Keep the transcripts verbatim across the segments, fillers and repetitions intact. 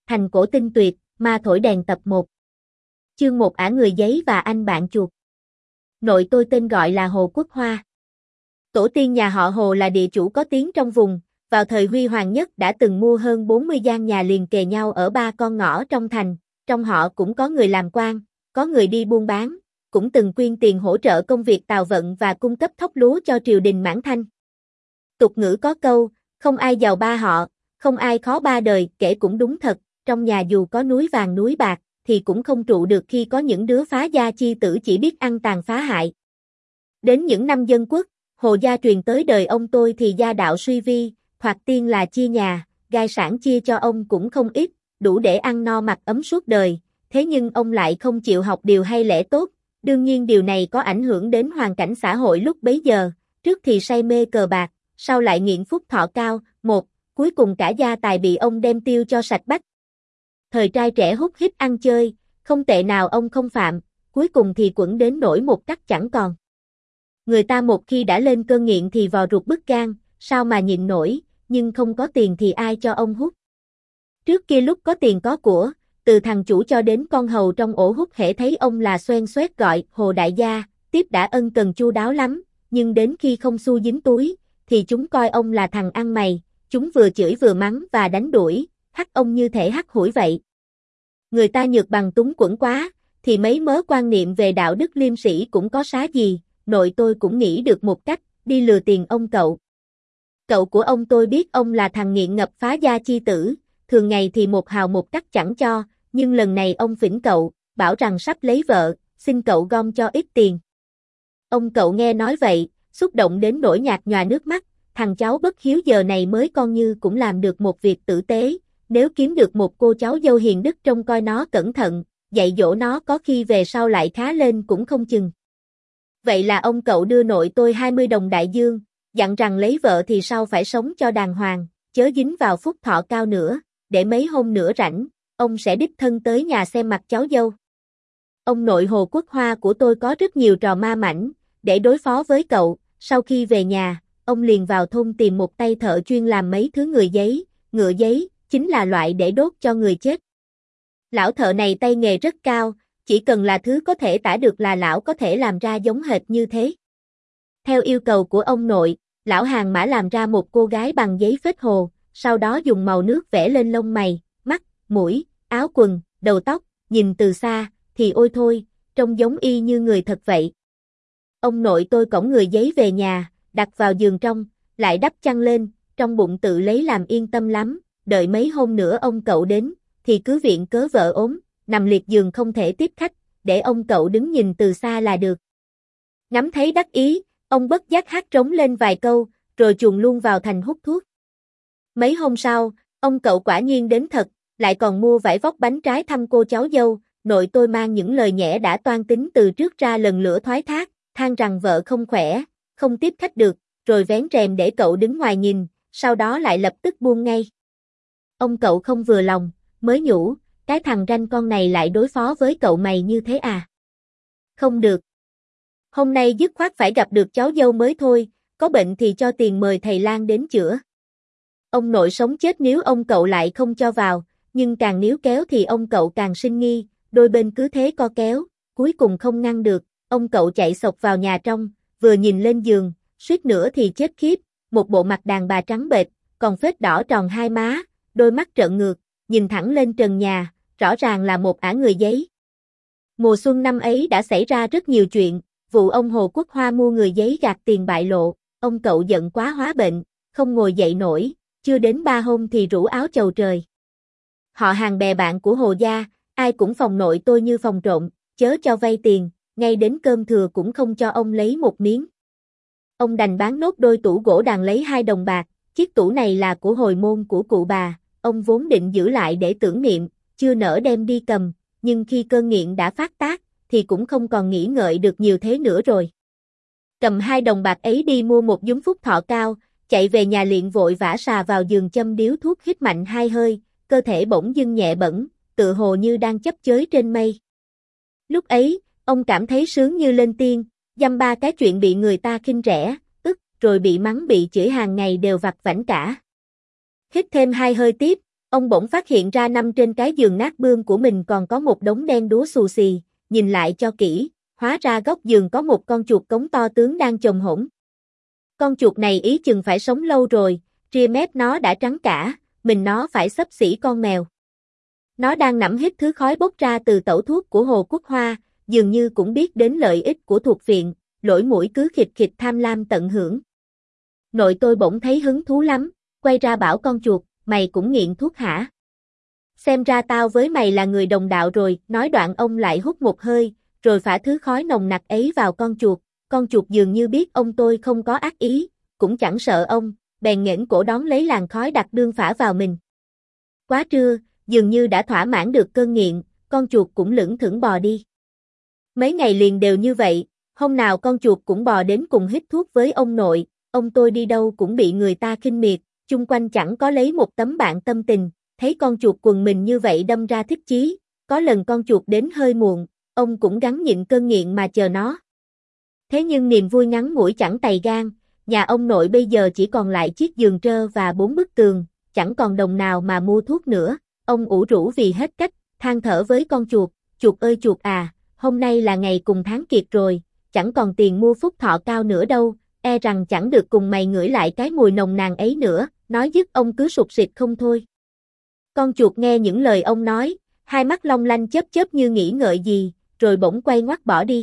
Thành cổ tinh tuyệt, ma thổi đèn tập một. Chương một Ả người giấy và anh bạn chuột. Nội tôi tên gọi là Hồ Quốc Hoa. Tổ tiên nhà họ Hồ là địa chủ có tiếng trong vùng, vào thời huy hoàng nhất đã từng mua hơn bốn mươi gian nhà liền kề nhau ở ba con ngõ trong thành, trong họ cũng có người làm quan, có người đi buôn bán, cũng từng quyên tiền hỗ trợ công việc tào vận và cung cấp thóc lúa cho triều đình Mãn Thanh. Tục ngữ có câu, không ai giàu ba họ, không ai khó ba đời, kể cũng đúng thật, trong nhà dù có núi vàng núi bạc, thì cũng không trụ được khi có những đứa phá gia chi tử chỉ biết ăn tàn phá hại. Đến những năm dân quốc, Hồ gia truyền tới đời ông tôi thì gia đạo suy vi, thoạt tiên là chia nhà, gai sản chia cho ông cũng không ít, đủ để ăn no mặc ấm suốt đời, thế nhưng ông lại không chịu học điều hay lẽ tốt, đương nhiên điều này có ảnh hưởng đến hoàn cảnh xã hội lúc bấy giờ, trước thì say mê cờ bạc, sau lại nghiện phúc thọ cao, một, cuối cùng cả gia tài bị ông đem tiêu cho sạch bách. Thời trai trẻ hút hít ăn chơi, không tệ nào ông không phạm, cuối cùng thì quẩn đến nỗi một cách chẳng còn. Người ta một khi đã lên cơn nghiện thì vò ruột bứt gan, sao mà nhịn nổi, nhưng không có tiền thì ai cho ông hút. Trước kia lúc có tiền có của, từ thằng chủ cho đến con hầu trong ổ hút hễ thấy ông là xoen xoét gọi Hồ đại gia, tiếp đã ân cần chu đáo lắm, nhưng đến khi không xu dính túi, thì chúng coi ông là thằng ăn mày, chúng vừa chửi vừa mắng và đánh đuổi, hắt ông như thể hắt hủi vậy. Người ta nhược bằng túng quẫn quá, thì mấy mớ quan niệm về đạo đức liêm sĩ cũng có xá gì, nội tôi cũng nghĩ được một cách, đi lừa tiền ông cậu. Cậu của ông tôi biết ông là thằng nghiện ngập phá gia chi tử, thường ngày thì một hào một cắt chẳng cho, nhưng lần này ông phỉnh cậu, bảo rằng sắp lấy vợ, xin cậu gom cho ít tiền. Ông cậu nghe nói vậy, xúc động đến nỗi nhạt nhòa nước mắt, thằng cháu bất hiếu giờ này mới con như cũng làm được một việc tử tế, nếu kiếm được một cô cháu dâu hiền đức trông coi nó cẩn thận, dạy dỗ nó có khi về sau lại khá lên cũng không chừng. Vậy là ông cậu đưa nội tôi hai mươi đồng đại dương, dặn rằng lấy vợ thì sau phải sống cho đàng hoàng, chớ dính vào phúc thọ cao nữa, để mấy hôm nữa rảnh, ông sẽ đích thân tới nhà xem mặt cháu dâu. Ông nội Hồ Quốc Hoa của tôi có rất nhiều trò ma mãnh, để đối phó với cậu, sau khi về nhà, ông liền vào thôn tìm một tay thợ chuyên làm mấy thứ người giấy, ngựa giấy, chính là loại để đốt cho người chết. Lão thợ này tay nghề rất cao, chỉ cần là thứ có thể tả được là lão có thể làm ra giống hệt như thế. Theo yêu cầu của ông nội, lão hàng mã làm ra một cô gái bằng giấy phết hồ, sau đó dùng màu nước vẽ lên lông mày, mắt, mũi, áo quần, đầu tóc, nhìn từ xa, thì ôi thôi, trông giống y như người thật vậy. Ông nội tôi cõng người giấy về nhà, đặt vào giường trong, lại đắp chăn lên, trong bụng tự lấy làm yên tâm lắm, đợi mấy hôm nữa ông cậu đến, thì cứ viện cớ vợ ốm, nằm liệt giường không thể tiếp khách, để ông cậu đứng nhìn từ xa là được. Ngắm thấy đắc ý, ông bất giác hát trống lên vài câu, rồi chuồn luôn vào thành hút thuốc. Mấy hôm sau, ông cậu quả nhiên đến thật, lại còn mua vải vóc bánh trái thăm cô cháu dâu, nội tôi mang những lời nhẽ đã toan tính từ trước ra lần lữa thoái thác, than rằng vợ không khỏe, không tiếp khách được, rồi vén rèm để cậu đứng ngoài nhìn, sau đó lại lập tức buông ngay. Ông cậu không vừa lòng, mới nhủ, cái thằng ranh con này lại đối phó với cậu mày như thế à? Không được. Hôm nay dứt khoát phải gặp được cháu dâu mới thôi, có bệnh thì cho tiền mời thầy lang đến chữa. Ông nội sống chết nếu ông cậu lại không cho vào, nhưng càng níu kéo thì ông cậu càng sinh nghi, đôi bên cứ thế co kéo, cuối cùng không ngăn được, ông cậu chạy xộc vào nhà trong, vừa nhìn lên giường, suýt nữa thì chết khiếp, một bộ mặt đàn bà trắng bệch, còn phết đỏ tròn hai má, đôi mắt trợn ngược, nhìn thẳng lên trần nhà, rõ ràng là một ả người giấy. Mùa xuân năm ấy đã xảy ra rất nhiều chuyện, vụ ông Hồ Quốc Hoa mua người giấy gạt tiền bại lộ, ông cậu giận quá hóa bệnh, không ngồi dậy nổi, chưa đến ba hôm thì rủ áo chầu trời. Họ hàng bè bạn của Hồ gia, ai cũng phòng nội tôi như phòng trộm, chớ cho vay tiền, ngay đến cơm thừa cũng không cho ông lấy một miếng. Ông đành bán nốt đôi tủ gỗ đàn lấy hai đồng bạc, chiếc tủ này là của hồi môn của cụ bà, ông vốn định giữ lại để tưởng niệm, chưa nỡ đem đi cầm, nhưng khi cơn nghiện đã phát tác, thì cũng không còn nghĩ ngợi được nhiều thế nữa rồi. Cầm hai đồng bạc ấy đi mua một giúm phúc thọ cao, chạy về nhà liền vội vã xà vào giường châm điếu thuốc hít mạnh hai hơi, cơ thể bỗng dưng nhẹ bẫng, tự hồ như đang chấp chới trên mây. Lúc ấy, ông cảm thấy sướng như lên tiên, dăm ba cái chuyện bị người ta khinh rẻ, ức, rồi bị mắng bị chửi hàng ngày đều vặt vãnh cả. Hít thêm hai hơi tiếp, Ông bỗng phát hiện ra nằm trên cái giường nát bươm của mình còn có một đống đen đúa xù xì, nhìn lại cho kỹ, hóa ra góc giường có một con chuột cống to tướng đang chồm hổm. Con chuột này ý chừng phải sống lâu rồi, ria mép nó đã trắng cả, mình nó phải xấp xỉ con mèo. Nó đang nẫm hít thứ khói bốc ra từ tẩu thuốc của Hồ Quốc Hoa, dường như cũng biết đến lợi ích của thuộc viện, lỗ mũi cứ khịt khịt tham lam tận hưởng. Nội tôi bỗng thấy hứng thú lắm, quay ra bảo con chuột, mày cũng nghiện thuốc hả? Xem ra tao với mày là người đồng đạo rồi, nói đoạn ông lại hút một hơi, rồi phả thứ khói nồng nặc ấy vào con chuột. Con chuột dường như biết ông tôi không có ác ý, cũng chẳng sợ ông, bèn nghển cổ đón lấy làn khói đặc đương phả vào mình. Quá trưa, dường như đã thỏa mãn được cơn nghiện, con chuột cũng lững thững bò đi. Mấy ngày liền đều như vậy, hôm nào con chuột cũng bò đến cùng hít thuốc với ông nội, ông tôi đi đâu cũng bị người ta khinh miệt, chung quanh chẳng có lấy một tấm bạn tâm tình, thấy con chuột quần mình như vậy đâm ra thích chí, có lần con chuột đến hơi muộn, ông cũng gắng nhịn cơn nghiện mà chờ nó. Thế nhưng niềm vui ngắn ngủi chẳng tày gan, nhà ông nội bây giờ chỉ còn lại chiếc giường trơ và bốn bức tường, chẳng còn đồng nào mà mua thuốc nữa, ông ủ rũ vì hết cách, than thở với con chuột, chuột ơi chuột à, hôm nay là ngày cùng tháng kiệt rồi, chẳng còn tiền mua phúc thọ cao nữa đâu, e rằng chẳng được cùng mày ngửi lại cái mùi nồng nàn ấy nữa, nói dứt ông cứ sụt sịt không thôi. Con chuột nghe những lời ông nói, hai mắt long lanh chớp chớp như nghĩ ngợi gì, rồi bỗng quay ngoắt bỏ đi.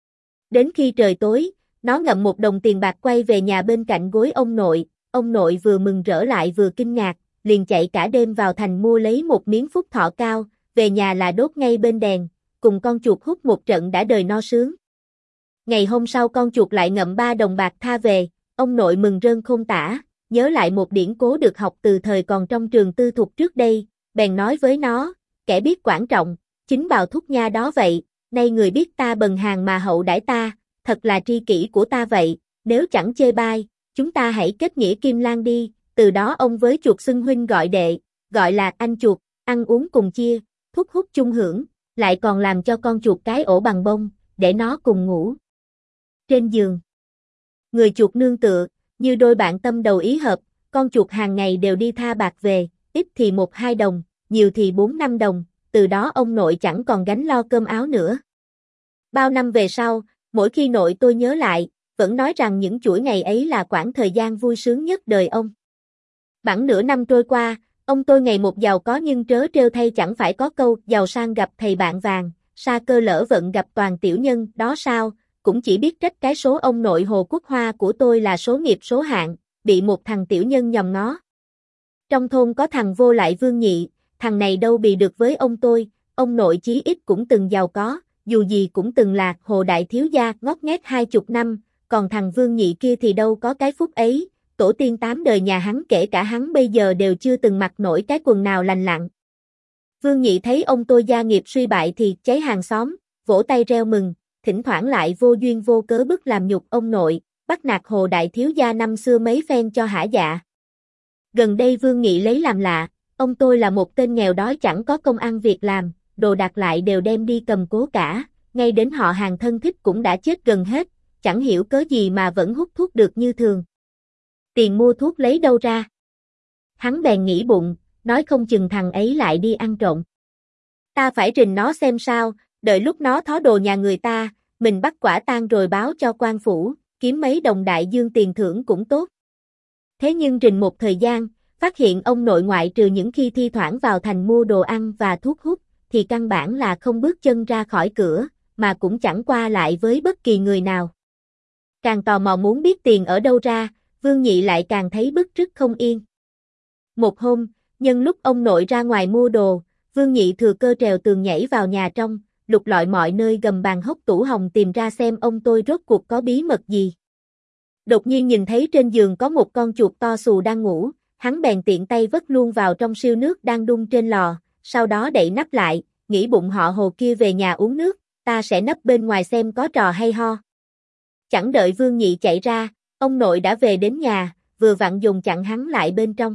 Đến khi trời tối, nó ngậm một đồng tiền bạc quay về nhà bên cạnh gối ông nội, ông nội vừa mừng rỡ lại vừa kinh ngạc, liền chạy cả đêm vào thành mua lấy một miếng phúc thọ cao, về nhà là đốt ngay bên đèn, cùng con chuột hút một trận đã đời no sướng. Ngày hôm sau con chuột lại ngậm ba đồng bạc tha về, ông nội mừng rơn khôn tả, nhớ lại một điển cố được học từ thời còn trong trường tư thục trước đây, bèn nói với nó, kẻ biết quản trọng, chính bào thúc nha đó vậy, nay người biết ta bần hàng mà hậu đãi ta, thật là tri kỷ của ta vậy, nếu chẳng chê bai, chúng ta hãy kết nghĩa kim lan đi, từ đó ông với chuột xưng huynh gọi đệ, gọi là anh chuột, ăn uống cùng chia, thuốc hút chung hưởng, lại còn làm cho con chuột cái ổ bằng bông, để nó cùng ngủ trên giường. Người chuột nương tựa, như đôi bạn tâm đầu ý hợp, con chuột hàng ngày đều đi tha bạc về, ít thì một hai đồng, nhiều thì bốn năm đồng, từ đó ông nội chẳng còn gánh lo cơm áo nữa. Bao năm về sau, mỗi khi nội tôi nhớ lại, vẫn nói rằng những chuỗi ngày ấy là quãng thời gian vui sướng nhất đời ông. Bẵng nửa năm trôi qua, ông tôi ngày một giàu có nhưng trớ trêu thay chẳng phải có câu giàu sang gặp thầy bạn vàng, sa cơ lỡ vận gặp toàn tiểu nhân, đó sao, cũng chỉ biết trách cái số ông nội Hồ Quốc Hoa của tôi là số nghiệp số hạn, bị một thằng tiểu nhân nhòm ngó. Trong thôn có thằng vô lại Vương Nhị, thằng này đâu bị được với ông tôi, ông nội chí ít cũng từng giàu có, dù gì cũng từng là Hồ đại thiếu gia ngót nghét hai chục năm, còn thằng Vương Nhị kia thì đâu có cái phúc ấy, tổ tiên tám đời nhà hắn kể cả hắn bây giờ đều chưa từng mặc nổi cái quần nào lành lặn. Vương Nhị thấy ông tôi gia nghiệp suy bại thì cháy hàng xóm, vỗ tay reo mừng, thỉnh thoảng lại vô duyên vô cớ bức làm nhục ông nội, bắt nạt Hồ đại thiếu gia năm xưa mấy phen cho hả dạ. Gần đây Vương Nghị lấy làm lạ, ông tôi là một tên nghèo đói chẳng có công ăn việc làm, đồ đạc lại đều đem đi cầm cố cả, ngay đến họ hàng thân thích cũng đã chết gần hết, chẳng hiểu cớ gì mà vẫn hút thuốc được như thường. Tiền mua thuốc lấy đâu ra? Hắn bèn nghĩ bụng, nói không chừng thằng ấy lại đi ăn trộm. Ta phải rình nó xem sao, đợi lúc nó thó đồ nhà người ta, mình bắt quả tang rồi báo cho quan phủ, kiếm mấy đồng đại dương tiền thưởng cũng tốt. Thế nhưng rình một thời gian, phát hiện ông nội ngoại trừ những khi thi thoảng vào thành mua đồ ăn và thuốc hút, thì căn bản là không bước chân ra khỏi cửa, mà cũng chẳng qua lại với bất kỳ người nào. Càng tò mò muốn biết tiền ở đâu ra, Vương Nhị lại càng thấy bứt rứt không yên. Một hôm, nhân lúc ông nội ra ngoài mua đồ, Vương Nhị thừa cơ trèo tường nhảy vào nhà trong, lục lọi mọi nơi gầm bàn hốc tủ hồng tìm ra xem ông tôi rốt cuộc có bí mật gì. Đột nhiên nhìn thấy trên giường có một con chuột to xù đang ngủ, hắn bèn tiện tay vất luôn vào trong siêu nước đang đun trên lò, sau đó đậy nắp lại, nghĩ bụng họ Hồ kia về nhà uống nước, ta sẽ nấp bên ngoài xem có trò hay ho. Chẳng đợi Vương Nhị chạy ra, ông nội đã về đến nhà, vừa vặn dùng chặn hắn lại bên trong.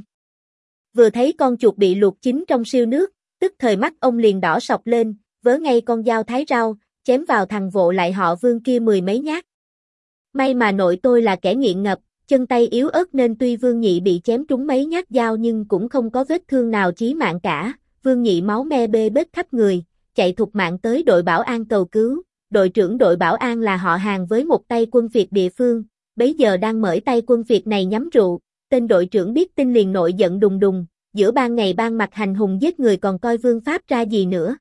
Vừa thấy con chuột bị luộc chín trong siêu nước, tức thời mắt ông liền đỏ sọc lên, vớ ngay con dao thái rau, chém vào thằng vộ lại họ Vương kia mười mấy nhát. May mà nội tôi là kẻ nghiện ngập, chân tay yếu ớt nên tuy Vương Nhị bị chém trúng mấy nhát dao nhưng cũng không có vết thương nào chí mạng cả. Vương Nhị máu me bê bết khắp người, chạy thục mạng tới đội bảo an cầu cứu. Đội trưởng đội bảo an là họ hàng với một tay quân Việt địa phương, bấy giờ đang mời tay quân Việt này nhắm rượu. Tên đội trưởng biết tin liền nội giận đùng đùng, giữa ban ngày ban mặt hành hùng giết người còn coi vương pháp ra gì nữa.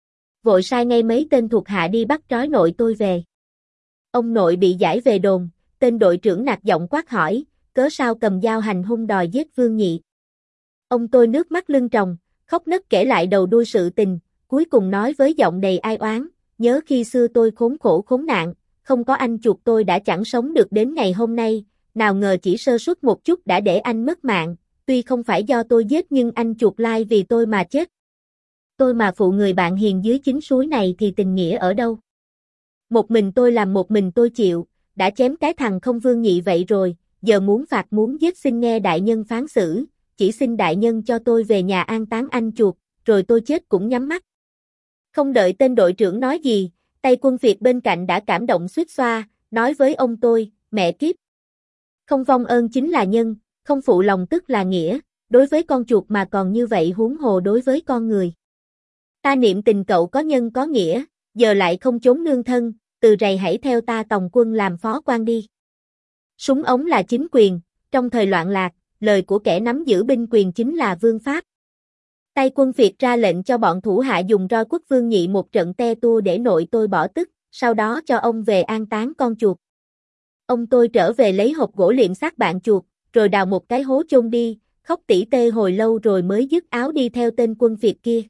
Vội sai ngay mấy tên thuộc hạ đi bắt trói nội tôi về. Ông nội bị giải về đồn, tên đội trưởng nạt giọng quát hỏi, cớ sao cầm dao hành hung đòi giết Vương Nhị. Ông tôi nước mắt lưng tròng, khóc nấc kể lại đầu đuôi sự tình, cuối cùng nói với giọng đầy ai oán, nhớ khi xưa tôi khốn khổ khốn nạn, không có anh chuộc tôi đã chẳng sống được đến ngày hôm nay, nào ngờ chỉ sơ suất một chút đã để anh mất mạng, tuy không phải do tôi giết nhưng anh chuộc lai vì tôi mà chết. Tôi mà phụ người bạn hiền dưới chính suối này thì tình nghĩa ở đâu? Một mình tôi làm một mình tôi chịu, đã chém cái thằng không Vương Nhị vậy rồi, giờ muốn phạt muốn giết xin nghe đại nhân phán xử, chỉ xin đại nhân cho tôi về nhà an táng anh chuột, rồi tôi chết cũng nhắm mắt. Không đợi tên đội trưởng nói gì, tay quân Việt bên cạnh đã cảm động suýt xoa, nói với ông tôi, mẹ kiếp. Không vong ơn chính là nhân, không phụ lòng tức là nghĩa, đối với con chuột mà còn như vậy huống hồ đối với con người. Ta niệm tình cậu có nhân có nghĩa, giờ lại không trốn nương thân, từ rày hãy theo ta tòng quân làm phó quan đi. Súng ống là chính quyền, trong thời loạn lạc, lời của kẻ nắm giữ binh quyền chính là vương pháp. Tay quân Việt ra lệnh cho bọn thủ hạ dùng roi quất Vương Nhị một trận te tua để nội tôi bỏ tức, sau đó cho ông về an táng con chuột. Ông tôi trở về lấy hộp gỗ liệm xác bạn chuột, rồi đào một cái hố chôn đi, khóc tỉ tê hồi lâu rồi mới dứt áo đi theo tên quân Việt kia.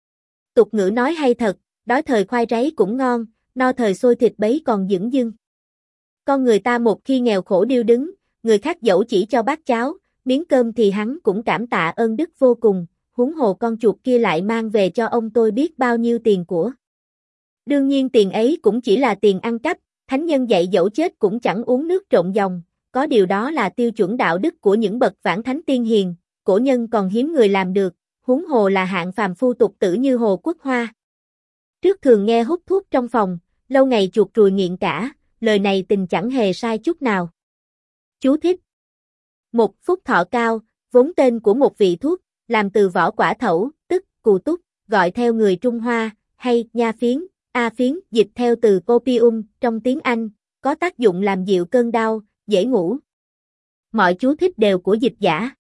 Tục ngữ nói hay thật, đói thời khoai ráy cũng ngon, no thời xôi thịt bấy còn dửng dưng. Con người ta một khi nghèo khổ điêu đứng, người khác dẫu chỉ cho bát cháo, miếng cơm thì hắn cũng cảm tạ ơn đức vô cùng, huống hồ con chuột kia lại mang về cho ông tôi biết bao nhiêu tiền của. Đương nhiên tiền ấy cũng chỉ là tiền ăn cắp, thánh nhân dạy dẫu chết cũng chẳng uống nước trộn dòng, có điều đó là tiêu chuẩn đạo đức của những bậc vãn thánh tiên hiền, cổ nhân còn hiếm người làm được, huống hồ là hạng phàm phu tục tử như Hồ Quốc Hoa. Trước thường nghe hút thuốc trong phòng, lâu ngày chuột rùi nghiện cả, lời này tình chẳng hề sai chút nào. Chú thích. Một phúc thọ cao, vốn tên của một vị thuốc, làm từ vỏ quả thẩu, tức cù túc, gọi theo người Trung Hoa, hay nha phiến, a phiến, dịch theo từ opium trong tiếng Anh, có tác dụng làm dịu cơn đau, dễ ngủ. Mọi chú thích đều của dịch giả.